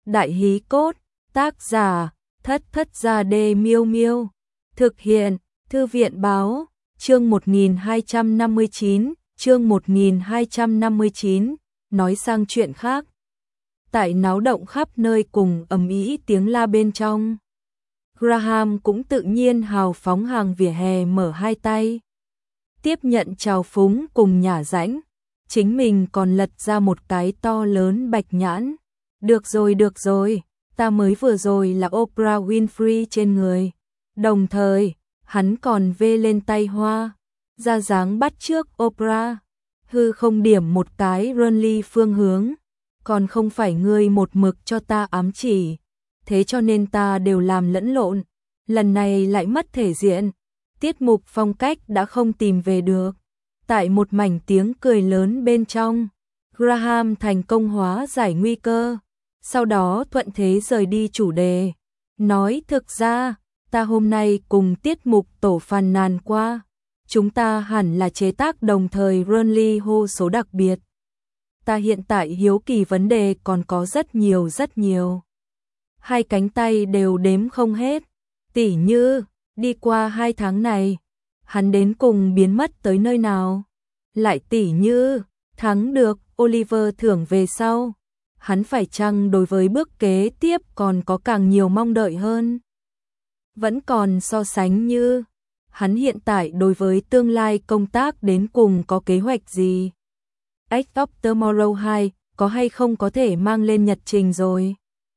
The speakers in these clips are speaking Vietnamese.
Đại hí cốt, tác giả, Thất Thất Gia Đê Miêu Miêu. Thực hiện, Thư viện báo, chương 1259, nói sang chuyện khác. Tại náo động khắp nơi cùng ầm ĩ tiếng la bên trong. Graham cũng tự nhiên hào phóng hàng vỉa hè mở hai tay. Tiếp nhận trào phúng cùng nhả rãnh. Chính mình còn lật ra một cái to lớn bạch nhãn. Được rồi, ta mới vừa rồi là Oprah Winfrey trên người. Đồng thời, hắn còn vê lên tay hoa, ra dáng bắt chước Oprah. Hư không điểm một cái Runly phương hướng. Còn không phải ngươi một mực cho ta ám chỉ. Thế cho nên ta đều làm lẫn lộn. Lần này lại mất thể diện. Tiết mục phong cách đã không tìm về được. Tại một mảnh tiếng cười lớn bên trong, Graham thành công hóa giải nguy cơ. Sau đó thuận thế rời đi chủ đề. Nói thực ra, ta hôm nay cùng tiết mục tổ phàn nàn qua. Chúng ta hẳn là chế tác đồng thời Runly hô số đặc biệt. Ta hiện tại hiếu kỳ vấn đề còn có rất nhiều. Hai cánh tay đều đếm không hết. Tỉ như, đi qua 2 tháng này, hắn đến cùng biến mất tới nơi nào. Lại tỉ như, thắng được Oliver thưởng về sau. Hắn phải chăng đối với bước kế tiếp còn có càng nhiều mong đợi hơn. Vẫn còn so sánh như, hắn hiện tại đối với tương lai công tác đến cùng có kế hoạch gì. Edge of Tomorrow 2 có hay không có thể mang lên nhật trình rồi.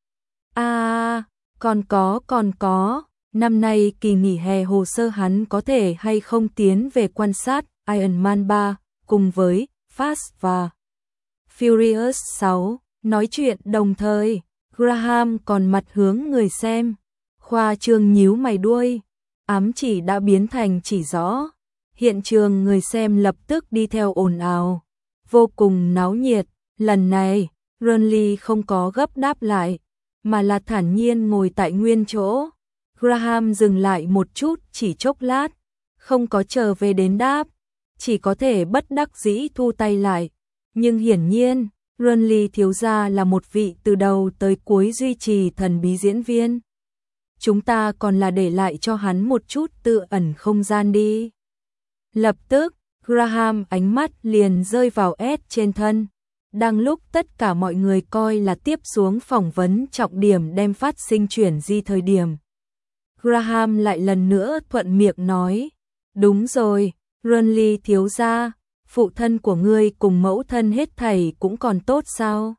Còn có. Năm nay kỳ nghỉ hè hồ sơ hắn có thể hay không tiến về quan sát Iron Man 3 cùng với Fast và Furious 6. Nói chuyện đồng thời, Graham còn mặt hướng người xem. Khoa trương nhíu mày đuôi. Ám chỉ đã biến thành chỉ rõ. Hiện trường người xem lập tức đi theo ồn ào. Vô cùng náo nhiệt. Lần này, Runly không có gấp đáp lại, mà là thản nhiên ngồi tại nguyên chỗ. Graham dừng lại một chút chỉ chốc lát, không có chờ về đến đáp, chỉ có thể bất đắc dĩ thu tay lại. Nhưng hiển nhiên, Runly thiếu gia là một vị từ đầu tới cuối duy trì thần bí diễn viên. Chúng ta còn là để lại cho hắn một chút tự ẩn không gian đi. Lập tức, Graham ánh mắt liền rơi vào Ed trên thân. Đang lúc tất cả mọi người coi là tiếp xuống phỏng vấn trọng điểm đem phát sinh chuyển di thời điểm. Graham lại lần nữa thuận miệng nói. Đúng rồi, Runly thiếu gia, phụ thân của ngươi cùng mẫu thân hết thảy cũng còn tốt sao?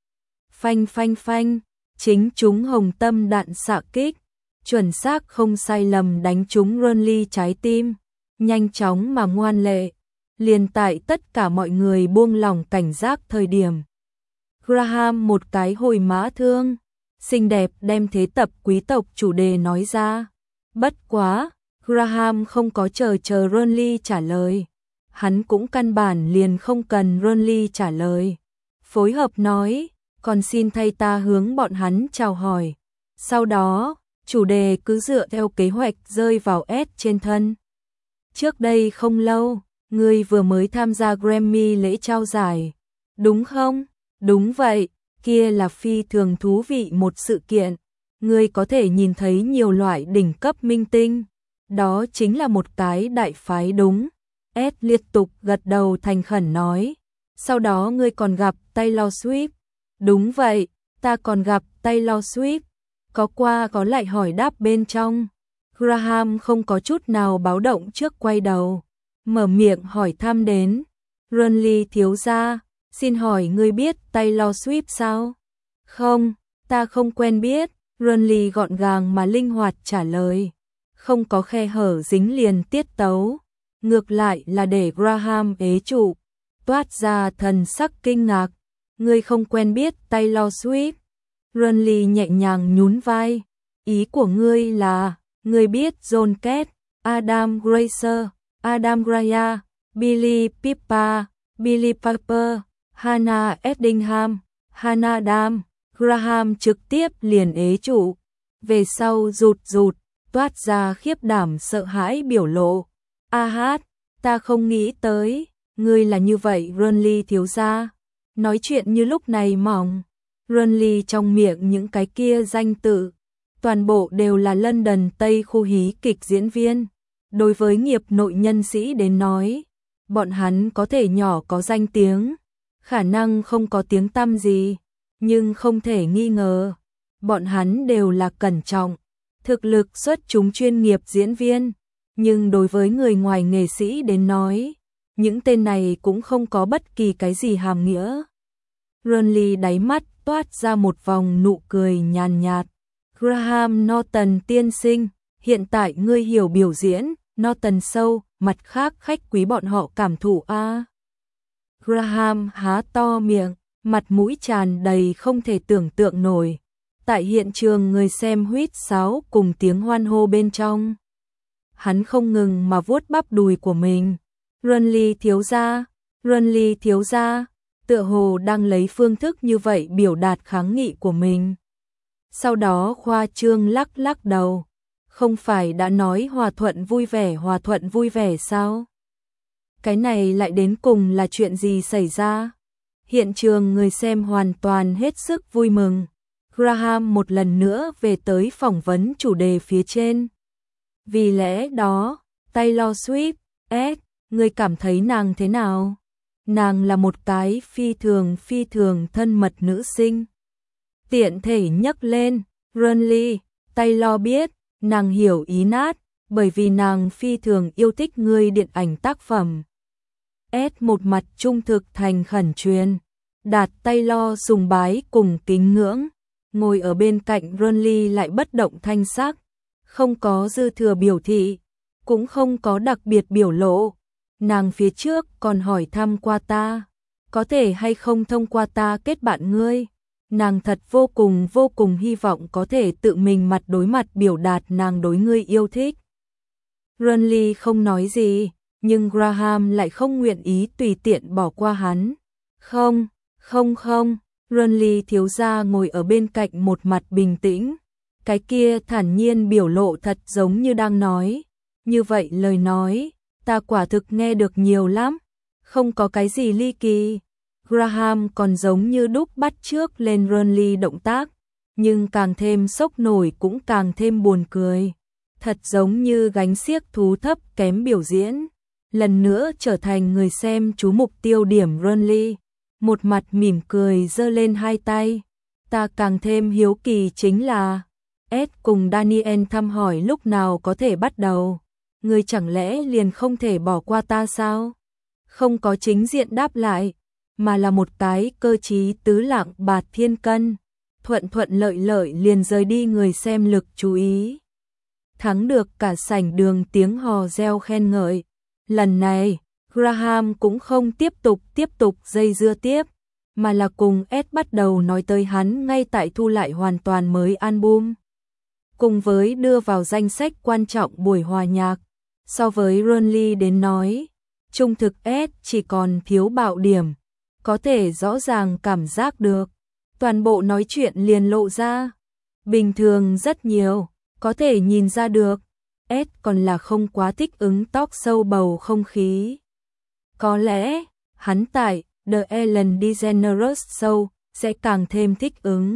Phanh, chính chúng hồng tâm đạn xạ kích, chuẩn xác không sai lầm đánh trúng Runly trái tim, nhanh chóng mà ngoan lệ. Liền tại tất cả mọi người buông lỏng cảnh giác thời điểm. Graham một cái hồi mã thương, xinh đẹp đem thế tập quý tộc chủ đề nói ra. Bất quá, Graham không có chờ Runly trả lời. Hắn cũng căn bản liền không cần Runly trả lời. Phối hợp nói, còn xin thay ta hướng bọn hắn chào hỏi. Sau đó, chủ đề cứ dựa theo kế hoạch rơi vào Ed trên thân. Trước đây không lâu, ngươi vừa mới tham gia Grammy lễ trao giải, đúng không? Đúng vậy, kia là phi thường thú vị một sự kiện. Ngươi có thể nhìn thấy nhiều loại đỉnh cấp minh tinh. Đó chính là một cái đại phái đúng. Ed liên tục gật đầu thành khẩn nói. Sau đó ngươi còn gặp Taylor Swift. Đúng vậy, ta còn gặp Taylor Swift. Có qua có lại hỏi đáp bên trong. Graham không có chút nào báo động trước quay đầu. Mở miệng hỏi thăm đến. Runly thiếu gia, xin hỏi ngươi biết Taylor Swift sao? Không, ta không quen biết. Runly gọn gàng mà linh hoạt trả lời. Không có khe hở dính liền tiết tấu. Ngược lại là để Graham ế trụ. Toát ra thần sắc kinh ngạc. Ngươi không quen biết Taylor Swift. Runly nhẹ nhàng nhún vai. Ý của ngươi là, ngươi biết John Cage, Adam Grazer, Adam Graya, Billy Pippa, Billy Piper, Hannah Eddingham, Hannah Dam. Graham trực tiếp liền ế trụ. Về sau rụt, toát ra khiếp đảm sợ hãi biểu lộ. Ta không nghĩ tới, ngươi là như vậy Runly thiếu gia. Nói chuyện như lúc này mỏng. Renly trong miệng những cái kia danh tự, toàn bộ đều là London Tây khu hí kịch diễn viên. Đối với nghiệp nội nhân sĩ đến nói, bọn hắn có thể nhỏ có danh tiếng, khả năng không có tiếng tăm gì, nhưng không thể nghi ngờ, bọn hắn đều là cẩn trọng, thực lực xuất chúng chuyên nghiệp diễn viên, nhưng đối với người ngoài nghệ sĩ đến nói, những tên này cũng không có bất kỳ cái gì hàm nghĩa. Renly đáy mắt toát ra một vòng nụ cười nhàn nhạt. Graham Norton tiên sinh, hiện tại ngươi hiểu biểu diễn Norton Show, mặt khác khách quý bọn họ cảm thụ a. Graham há to miệng, mặt mũi tràn đầy không thể tưởng tượng nổi. Tại hiện trường người xem huýt sáo cùng tiếng hoan hô bên trong. Hắn không ngừng mà vuốt bắp đùi của mình. Renly thiếu gia, tựa hồ đang lấy phương thức như vậy biểu đạt kháng nghị của mình. Sau đó khoa trương lắc lắc đầu. Không phải đã nói hòa thuận vui vẻ sao? Cái này lại đến cùng là chuyện gì xảy ra? Hiện trường người xem hoàn toàn hết sức vui mừng. Graham một lần nữa về tới phỏng vấn chủ đề phía trên. Vì lẽ đó, Taylor Swift, người cảm thấy nàng thế nào? Nàng là một cái phi thường thân mật nữ sinh. Tiện thể nhắc lên, Renly, Taylor biết, nàng hiểu ý nát, bởi vì nàng phi thường yêu thích ngươi điện ảnh tác phẩm. Một mặt trung thực thành khẩn truyền, đạt Taylor sùng bái cùng kính ngưỡng, ngồi ở bên cạnh Renly lại bất động thanh sắc, không có dư thừa biểu thị, cũng không có đặc biệt biểu lộ. Nàng phía trước còn hỏi thăm qua ta, có thể hay không thông qua ta kết bạn ngươi. Nàng thật vô cùng hy vọng có thể tự mình mặt đối mặt biểu đạt nàng đối ngươi yêu thích. Renly không nói gì, nhưng Graham lại không nguyện ý tùy tiện bỏ qua hắn. Không, Renly thiếu gia ngồi ở bên cạnh một mặt bình tĩnh. Cái kia thản nhiên biểu lộ thật giống như đang nói. Như vậy lời nói, ta quả thực nghe được nhiều lắm, không có cái gì ly kỳ. Graham còn giống như đúc bắt trước lên Renly động tác, nhưng càng thêm sốc nổi cũng càng thêm buồn cười. Thật giống như gánh xiếc thú thấp kém biểu diễn. Lần nữa trở thành người xem chú mục tiêu điểm Renly. Một mặt mỉm cười giơ lên hai tay. Ta càng thêm hiếu kỳ chính là cùng Daniel thăm hỏi lúc nào có thể bắt đầu. Ngươi chẳng lẽ liền không thể bỏ qua ta sao? Không có chính diện đáp lại, mà là một cái cơ trí tứ lạng bạt thiên cân, thuận lợi liền rời đi người xem lực chú ý. Thắng được cả sảnh đường tiếng hò reo khen ngợi. Lần này, Graham cũng không tiếp tục dây dưa tiếp, mà là cùng bắt đầu nói tới hắn ngay tại thu lại hoàn toàn mới album. Cùng với đưa vào danh sách quan trọng buổi hòa nhạc, so với Renly đến nói, trung thực chỉ còn thiếu bạo điểm, có thể rõ ràng cảm giác được. Toàn bộ nói chuyện liền lộ ra, bình thường rất nhiều, có thể nhìn ra được, còn là không quá thích ứng talk show bầu không khí. Có lẽ, hắn tại The Ellen DeGeneres Show sẽ càng thêm thích ứng.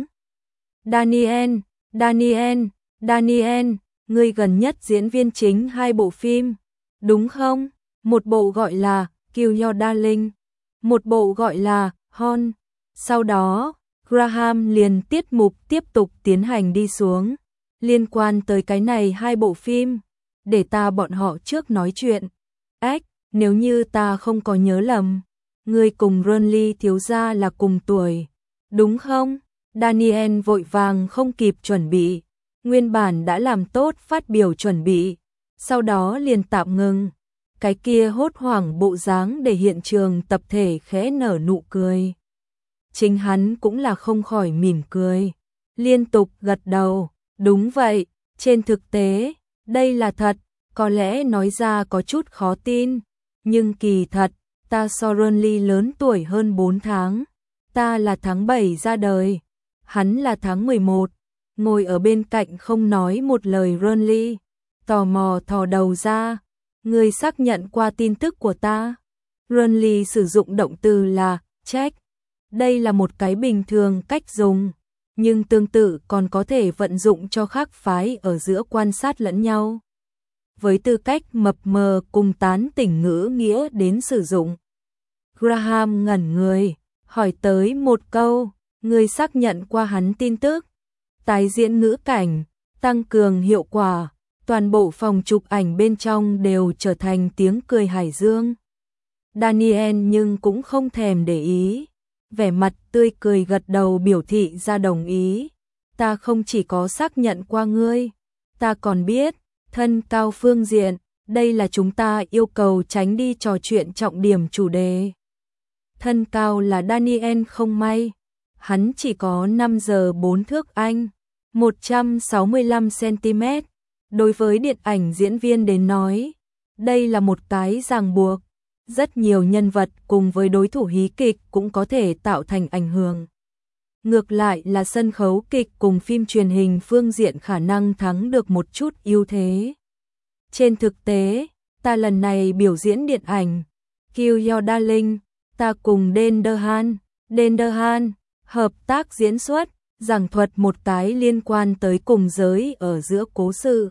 Daniel, ngươi gần nhất diễn viên chính 2 bộ phim, đúng không? Một bộ gọi là Kill Your Darling, một bộ gọi là Hon. Sau đó, Graham liền tiết mục tiếp tục tiến hành đi xuống. Liên quan tới cái này 2 bộ phim, để bọn họ trước nói chuyện. Nếu như ta không có nhớ lầm, ngươi cùng Renly thiếu gia là cùng tuổi, đúng không? Daniel vội vàng không kịp chuẩn bị, nguyên bản đã làm tốt phát biểu chuẩn bị, sau đó liền tạm ngừng. Cái kia hốt hoảng bộ dáng để hiện trường tập thể khẽ nở nụ cười. Chính hắn cũng là không khỏi mỉm cười, liên tục gật đầu, đúng vậy, trên thực tế, đây là thật, có lẽ nói ra có chút khó tin, nhưng kỳ thật, ta so Renly lớn tuổi hơn 4 tháng, ta là tháng 7 ra đời, hắn là tháng 11, ngồi ở bên cạnh không nói một lời Renly, tò mò thò đầu ra, ngươi xác nhận qua tin tức của ta. Renly sử dụng động từ là check. Đây là một cái bình thường cách dùng, nhưng tương tự còn có thể vận dụng cho khác phái ở giữa quan sát lẫn nhau. Với tư cách mập mờ cùng tán tỉnh ngữ nghĩa đến sử dụng. Graham ngẩn người, hỏi tới một câu, người xác nhận qua hắn tin tức. Tái diễn ngữ cảnh, tăng cường hiệu quả, toàn bộ phòng chụp ảnh bên trong đều trở thành tiếng cười hải dương. Daniel nhưng cũng không thèm để ý, vẻ mặt tươi cười gật đầu biểu thị ra đồng ý. Ta không chỉ có xác nhận qua ngươi, ta còn biết, thân cao phương diện, đây là chúng ta yêu cầu tránh đi trò chuyện trọng điểm chủ đề. Thân cao là Daniel không may, hắn chỉ có 5 giờ 4 thước Anh, 165cm. Đối với điện ảnh diễn viên đến nói, đây là một cái ràng buộc. Rất nhiều nhân vật cùng với đối thủ hí kịch cũng có thể tạo thành ảnh hưởng. Ngược lại là sân khấu kịch cùng phim truyền hình phương diện khả năng thắng được một chút ưu thế. Trên thực tế, ta lần này biểu diễn điện ảnh Kill Your Darling, ta cùng Dan DeHaan hợp tác diễn xuất, giảng thuật một cái liên quan tới cùng giới ở giữa cố sự.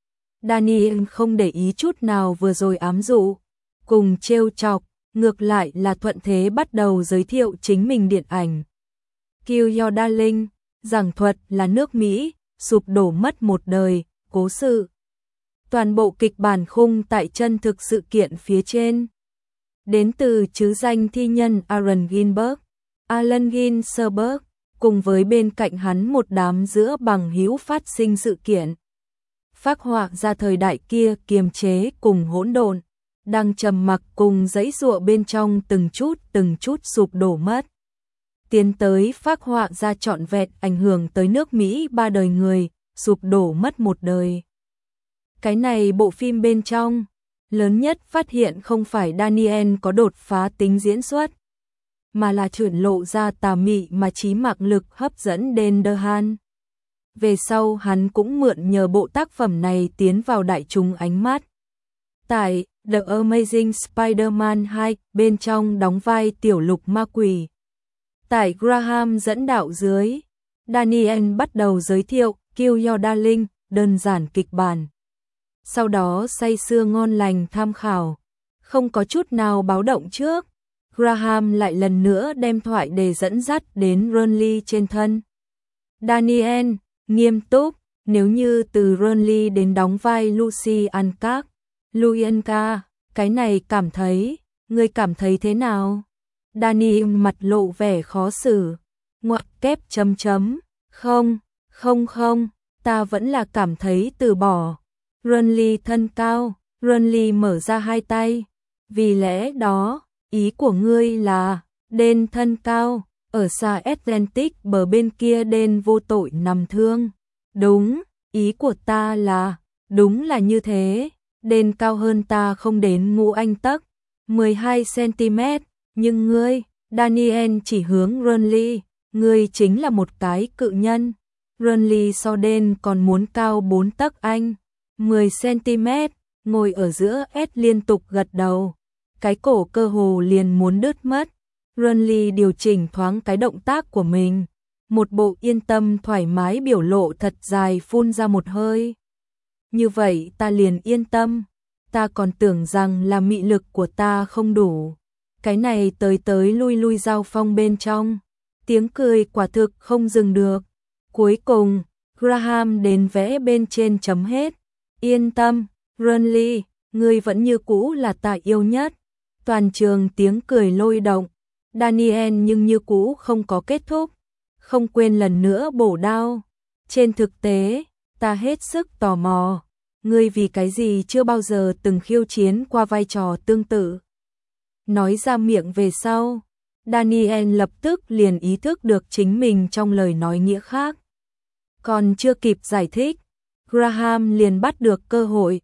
Daniel không để ý chút nào vừa rồi ám dụ, cùng trêu chọc, ngược lại là thuận thế bắt đầu giới thiệu chính mình điện ảnh. Kill Your Darling, giảng thuật là nước Mỹ, sụp đổ mất một đời, cố sự. Toàn bộ kịch bản khung tại chân thực sự kiện phía trên. Đến từ trứ danh thi nhân Aaron Ginberg, Alan Ginsberg, cùng với bên cạnh hắn một đám giữa bằng hữu phát sinh sự kiện. Phác họa ra thời đại kia kiềm chế cùng hỗn độn, đang trầm mặc cùng giãy giụa bên trong từng chút sụp đổ mất. Tiến tới phác họa ra trọn vẹn ảnh hưởng tới nước Mỹ 3 đời người, sụp đổ mất một đời. Cái này bộ phim bên trong, lớn nhất phát hiện không phải Daniel có đột phá tính diễn xuất, mà là chuyển lộ ra tà mị mà trí mạng lực hấp dẫn Dan DeHaan. Về sau hắn cũng mượn nhờ bộ tác phẩm này tiến vào đại chúng ánh mắt. Tại The Amazing Spider-Man 2 bên trong đóng vai tiểu lục ma quỷ. Tại Graham dẫn đạo dưới, Daniel bắt đầu giới thiệu Kill Your Darling, đơn giản kịch bản. Sau đó say sưa ngon lành tham khảo, không có chút nào báo động trước. Graham lại lần nữa đem thoại đề dẫn dắt đến Ronly trên thân. Daniel, nghiêm túc, nếu như từ Ronly đến đóng vai Lucy Alcock, Luyanka, cái này ngươi cảm thấy thế nào? Daniel mặt lộ vẻ khó xử, ngoặc kép chấm, không, ta vẫn là cảm thấy từ bỏ. Ronly thân cao, Ronly mở ra hai tay, vì lẽ đó, ý của ngươi là, Dan thân cao, ở xa Atlantic bờ bên kia Dan vô tội nằm thương. Đúng, ý của ta là, đúng là như thế, Dan cao hơn ta không đến ngũ anh tấc, 12cm, nhưng ngươi, Daniel chỉ hướng Ronly, ngươi chính là một cái cự nhân. Ronly so Dan còn muốn cao 4 tấc anh, 10cm, ngồi ở giữa S liên tục gật đầu, cái cổ cơ hồ liền muốn đứt mất. Ronly điều chỉnh thoáng cái động tác của mình, một bộ yên tâm thoải mái biểu lộ thật dài phun ra một hơi. Như vậy ta liền yên tâm, ta còn tưởng rằng là mị lực của ta không đủ. Cái này tới lui giao phong bên trong, tiếng cười quả thực không dừng được. Cuối cùng, Graham đến vẽ bên trên chấm hết. Yên tâm, Ronly, ngươi vẫn như cũ là ta yêu nhất. Toàn trường tiếng cười lôi động. Daniel nhưng như cũ không có kết thúc, không quên lần nữa bổ đao. Trên thực tế, ta hết sức tò mò, ngươi vì cái gì chưa bao giờ từng khiêu chiến qua vai trò tương tự. Nói ra miệng về sau, Daniel lập tức liền ý thức được chính mình trong lời nói nghĩa khác. Còn chưa kịp giải thích, Graham liền bắt được cơ hội.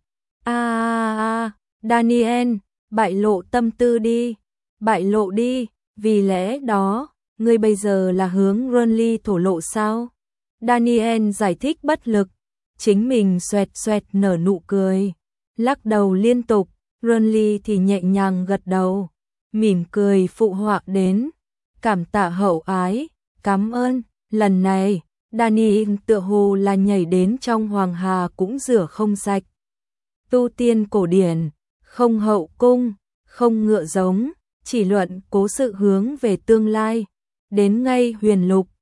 Daniel, bại lộ tâm tư đi, bại lộ đi, vì lẽ đó, ngươi bây giờ là hướng Ronly thổ lộ sao? Daniel giải thích bất lực, chính mình xoẹt nở nụ cười, lắc đầu liên tục, Ronly thì nhẹ nhàng gật đầu, mỉm cười phụ họa đến. cảm tạ hậu ái, cảm ơn, lần này, Danny tựa hồ là nhảy đến trong hoàng hà cũng rửa không sạch. Tu tiên cổ điển, không hậu cung, không ngựa giống, chỉ luận cố sự hướng về tương lai, đến ngay huyền lục,